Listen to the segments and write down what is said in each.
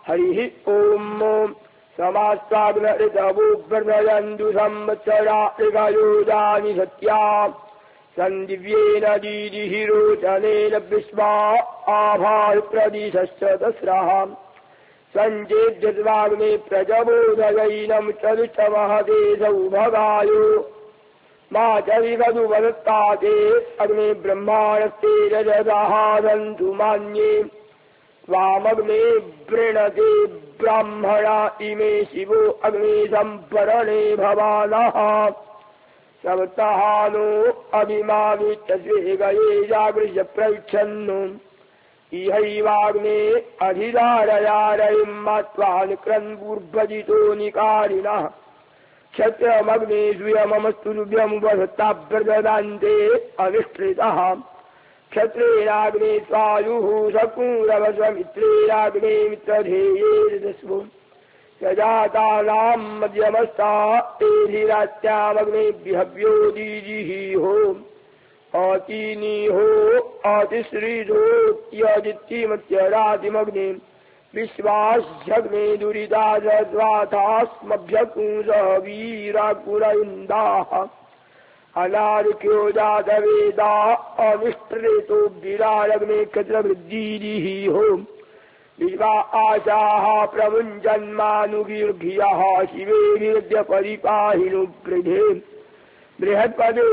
हरिः ओम् समास्ताग्न ऋतवो वर्धयन्तु संवत्सरा ऋगयोजानि सत्या सन्दिव्येन दीदिहिरोचनेन विश्वा आभाप्रदिशश्च दस्रः सञ्चेद्यद्वाग्ने प्रजबोधयैनं चरुचमहते सौभगायो मा च विगदुवदत्ताते अग्ने ब्रह्माणस्ते रजदहादन्तु मान्ये त्वामग्ने वृणते ब्राह्मणा इमे शिवो अग्ने सम्परणे भवानः सप्तहानो अभिमावित्तस्वेगये जागृह्य प्रविच्छन्नु इहैवाग्ने अधिधारयारयिं मात्वानुक्रन्पूर्भजितो निकारिणः क्षत्रमग्ने श्रूयममस्तु तुभ्यमुपसत्ताभ्यर्ददान्ते अनिष्ठितः क्षत्रेणाग्ने स्वायुः शक्नुरवस्वमित्रेणाग्ने मित्रधेयेर्दस्वो सजातानां मध्यमस्था एधिरात्यामग्नेभ्यभ्यो दीजिहो अतिनिहो अतिश्रीधोत्यदित्यमत्यरातिमग्ने विश्वास्यग्ने दुरिताजद्वातास्मभ्यकुंसः वीराकुरयुन्दाः अनार्क्यो जातवेदा अनिष्टरेतो विरालग्ने क्षत्रवृद्धिः विश्वा आशाः प्रमुञ्चन्मानुगीर्घ्यः शिवेर्यद्य परिपाहिनो बृधे बृहत्पदे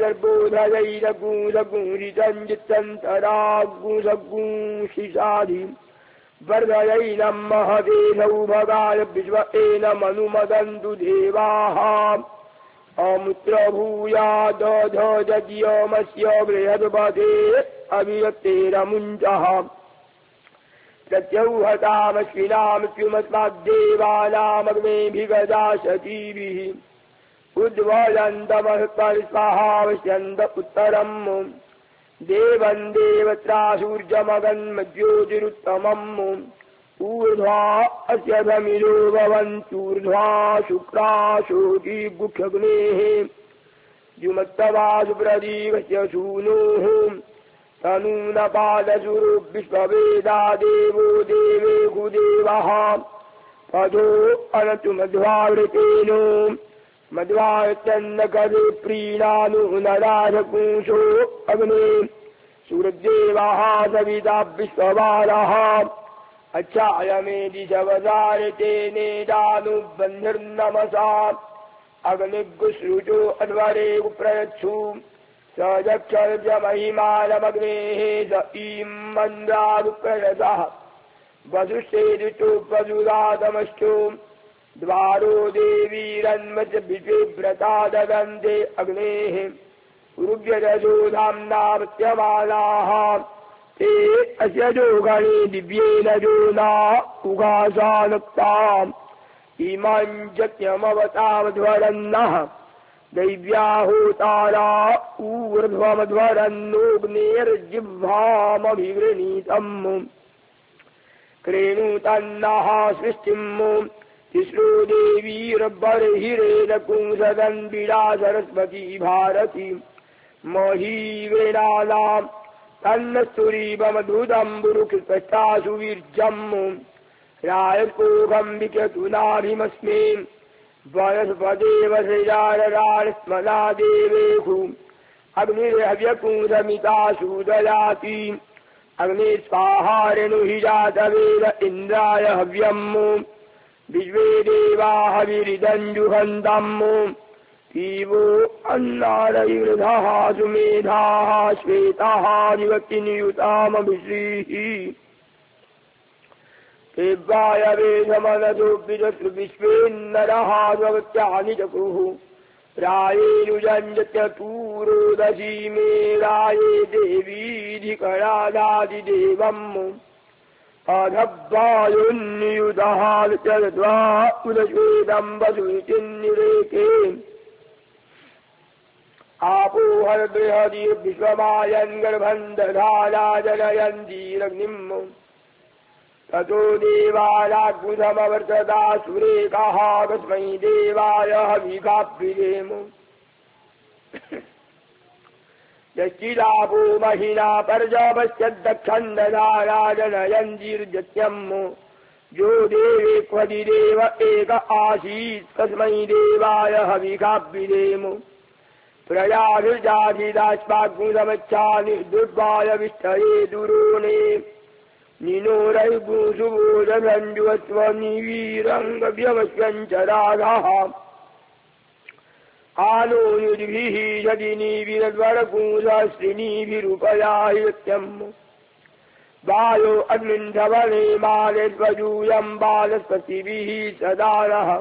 सविदर्भोधयैरगूसगूरितञ्जितन्तरागूसगूंशिषाधि वर्धयैनं महते सौभगाय विश्व एनमनुमदन्तु देवाः अमुत्रभूयादधजज्ञमस्य बृहद्पदे अभियक्तेरमुञ्चः प्रत्यौहतामश्विनामृत्युमस्माद्देवानामग्नेभिगदा शचीभिः उद्वलन्तमस्परिस्वाहावश्यन्त उत्तरम् देवं देवत्रासूर्यमगन्मज्योतिरुत्तमम् ऊर्ध्वा अस्य धमिरो भवन्तूर्ध्वा शुक्राशोचिगुक्षग्नेः द्युमत्तवासु प्रदीपस्य सूनोः तनूनपादसुरो विश्ववेदा देवो देवेषु देवः पदो अनतु मध्वावृतेनो मध्वाचन्दकरे प्रीणानु नराधपुंसो अग्ने सूर्यदेवः सविता विश्ववारः अच्छायमेदि शवदारितेनेदानुबन्धिर्नमसा अग्निगुसृजो अध्वरे प्रयच्छु स यक्षर्जमहिमानमग्नेः स ईं मन्द्रादुप्रयतः वसुश्चेदितोपजुदातमश्चो द्वारो देवीरन्मच विश्वेव्रता ददन्ते अग्नेः उरुभ्यजोधाम्ना प्रत्यमानाः ते अस्य जोगणे दिव्येन जोना उगासानुक्ताम् इमां यज्ञमवतामध्वरन्नः दैव्याहोतारा ऊर्ध्वमध्वरन्नोऽग्नेर्जिह्वामभिवृणीतम् क्रेणुतन्नः सृष्टिम् तिस्रो देवीर्बर्हिरेदपुंसदन्बिडा सरस्वती भारती महीवेणानाम् तन्नस्तुरीवमधुदम्बुरुकृतश्चासु वीर्यम् रायकोघम् विचतुनाभिमस्मे वनस्पदेव श्रीजारराणस्मना देवेषु अग्निर्हव्यपुंसमितासु ददाति अग्ने स्वाहारेणु हि जातवेद इन्द्राय हव्यम् विश्वे देवा हविरिदञ्जुहन्तम् तीवो अन्नारयुर्धः सुमेधाः श्वेताः निवक्तिनियुतामभिश्रीः देवायवेशमनसो विश्वेन्नरः स्वत्यानि चक्रुः रायेनुजञ्जत्यतूरोदशी मे राये देवीधिकरादादिदेवम् अधब्बायुन्नियुतः चरद्वा उदश्वेदम् वसुचिन्निरेके आपो हर्बृहदि विश्वमायन् गर्भम् दधाना जनयन्तीरग्निम् ततो देवानाग्मुधमवर्तता सुरेकाः कस्मै देवाय हविकाभ्युदेम यश्चिदापो महिना पर्जपश्यद्दक्षन् दधाना जनयन्तीर्जत्यम् यो देवे क्वदि देव एक आसीत् तस्मै देवाय हविकाभिदेम प्रयाभिर्जाधिदास्माग्मुदमच्छानि दुर्वाय विष्ठये दुरोणे निनोरैगुसुबोधभञ्जुवस्वनिवीरङ्गव्यवस्वञ्चरागाः आनो युद्भिः यदिनीभिरद्वरगुंसस्त्रिनीभिरुपयाहित्यम् वायो अग्निन्धवने मालेष्वजूयम् बालस्पतिभिः सदा नः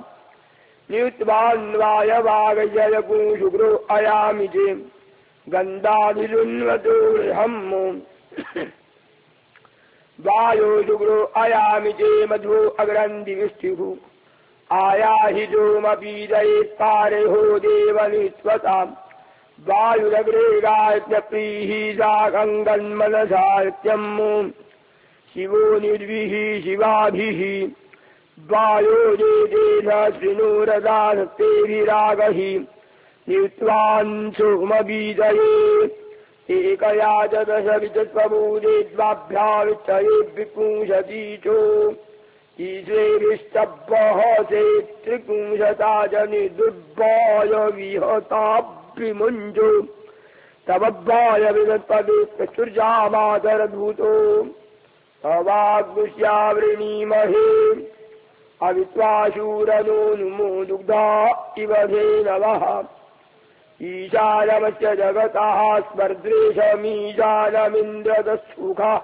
नियुत्वान्वायवागजलकुशुक्रो अयामि चे गन्धाधिलुन्वतो गृहम् वायो शुक्रो अयामि चे मधु अग्रन्थिविष्टिः आयाहिजोमपीडयेत्पारेहो देवनिस्वताम् वायुरग्रे गायत्यप्रीः साकङ्गन्मनसात्यम् शिवो निर्भिः शिवाभिः वायो देशृणुरदासक्तेभिरागहि नियुत्वान् सोमबीजये एकया च दशविचस्वभूते द्वाभ्याविच्छये विपुंसतीचो ईश्वेभिश्चब्बहसे त्रिपुंसता जनि दुर्वाय विहताभिमुञ्जो तवद्वाय विदत्पदे प्रचुर्जामातरधूतो तवाग्मुष्यावृणीमहे अवित्वाशूरनो नुमो दुग्धा इव धेनवः ईशानमस्य जगतः स्पर्द्रेशमीशानमिन्द्रदस्सुखः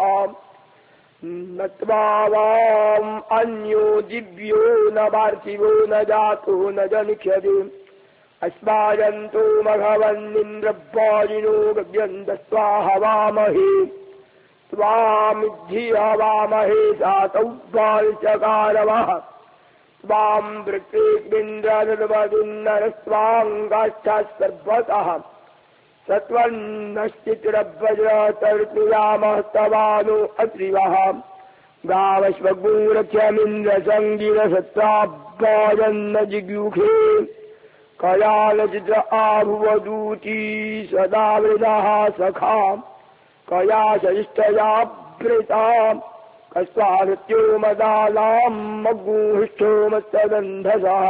नत्वावाम् अन्यो दिव्यो न पार्थिवो न जातो न जनिष्यते अस्माजन्तो मघवन्निन्द्रवाजिनो गव्यन्तस्वाहवामहे त्वामिद्धि हवामहे सातौ वाल्चकारवः स्वाम् वृत्तेन्द्रवदुन्नरस्वाङ्गाच्छात् सर्वतः सत्त्वन्नश्चित्रव्रजतर्तुयामस्तवानो अत्रिवः गावश्वगूरक्षमिन्द्रसङ्गिरसत्ताभ्वाजन्न जिग्युखे कयालचित्र आभुवदूती सदा वृदः सखा कया सहिष्ठयाभृता कस्वानृत्यो मदालाम् मग्गूहिष्ठो मत्सदन्धसः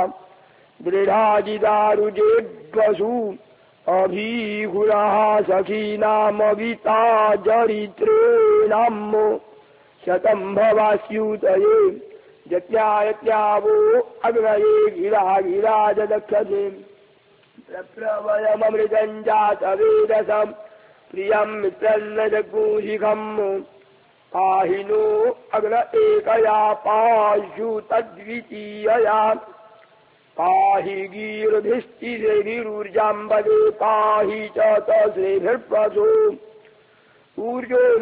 दृढाजिदारुजेड्वसु अभीगुरः सखीनामविता जरित्रेणाम् शतम् भवास्यूतये जत्यायत्यावो अग्नये गिरा गिराजदक्षते प्रप्रवयममृतम् जातवेदसम् प्रियम् मित्रन्न जगूशिखम् पाहिनो अग्न एकया पाशु तद्वितीयया पाहि गीर्भिश्चिरेभिरूर्जाम्बदे पाहि च तस्रेभिर्पशो ऊर्जो न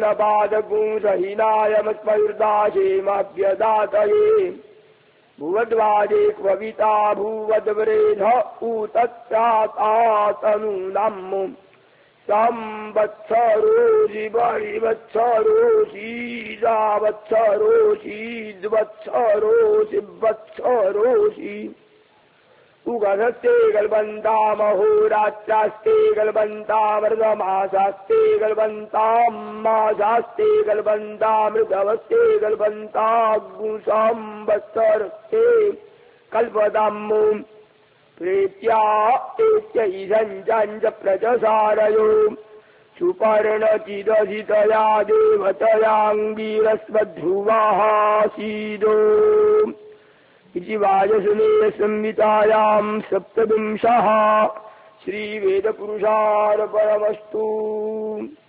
पादगुंसहीनायमस्मैर्दाशेमभ्यदातये भुवद्वाजे क्वविता भूवद्वरेध ऊतत्रातातनूनाम् संवत्सरोषि बलिवत्सरोषि जावत्सरोषि द्वत्सरोषि वत्सरोषि उगधस्ते गल्बन्तामहोरात्रास्ते गल्बन्तामृतमासास्ते गल्बन्ताम् मासास्ते गल्बन्तामृतवस्ते गल्बन्ताग्गुसंवत्सरस्ते कल्पताम् प्रेत्या एत्यैषञ्च प्रचसारयो सुपर्णचिदधितया देवतयाङ्गीरस्वध्रुवासीदो इति वाजसुनेय संहितायाम् सप्तविंशः श्रीवेदपुरुषार्पणमस्तु।